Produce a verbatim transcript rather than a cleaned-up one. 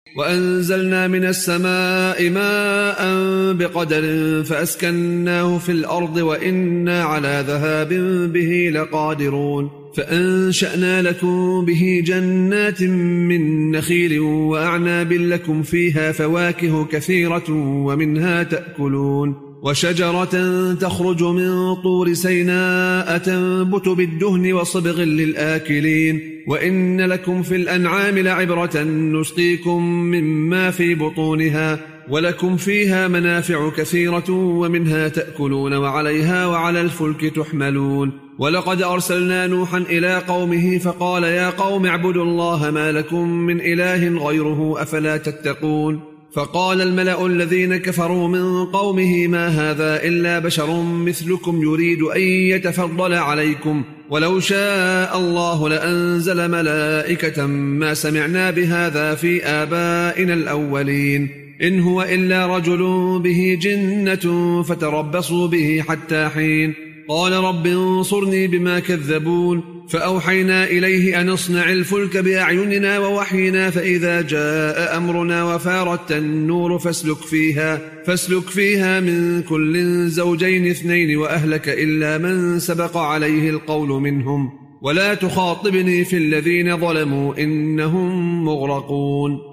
وأنزلنا من السماء ماء بقدر فأسكناه في الأرض وإنا على ذهاب به لقادرون فأنشأنا لكم به جنات من نخيل وأعناب لكم فيها فواكه كثيرة ومنها تأكلون وشجرة تخرج من طور سيناء تنبت بالدهن وصبغ للآكلين وإن لكم في الأنعام لعبرة نسقيكم مما في بطونها ولكم فيها منافع كثيرة ومنها تأكلون وعليها وعلى الفلك تحملون ولقد أرسلنا نوحا إلى قومه فقال يا قوم اعبدوا الله ما لكم من إله غيره أفلا تتقون فقال الملأ الذين كفروا من قومه ما هذا إلا بشر مثلكم يريد أن يتفضل عليكم ولو شاء الله لأنزل ملائكة ما سمعنا بهذا في آبائنا الأولين إن هو إلا رجل به جنة فتربصوا به حتى حين قال رب انصرني بما كذبون فأوحينا إليه أن اصنع الفلك بأعيننا ووحينا فإذا جاء أمرنا وفارت النور فاسلك فيها, فاسلك فيها من كل زوجين اثنين وأهلك إلا من سبق عليه القول منهم ولا تخاطبني في الذين ظلموا إنهم مغرقون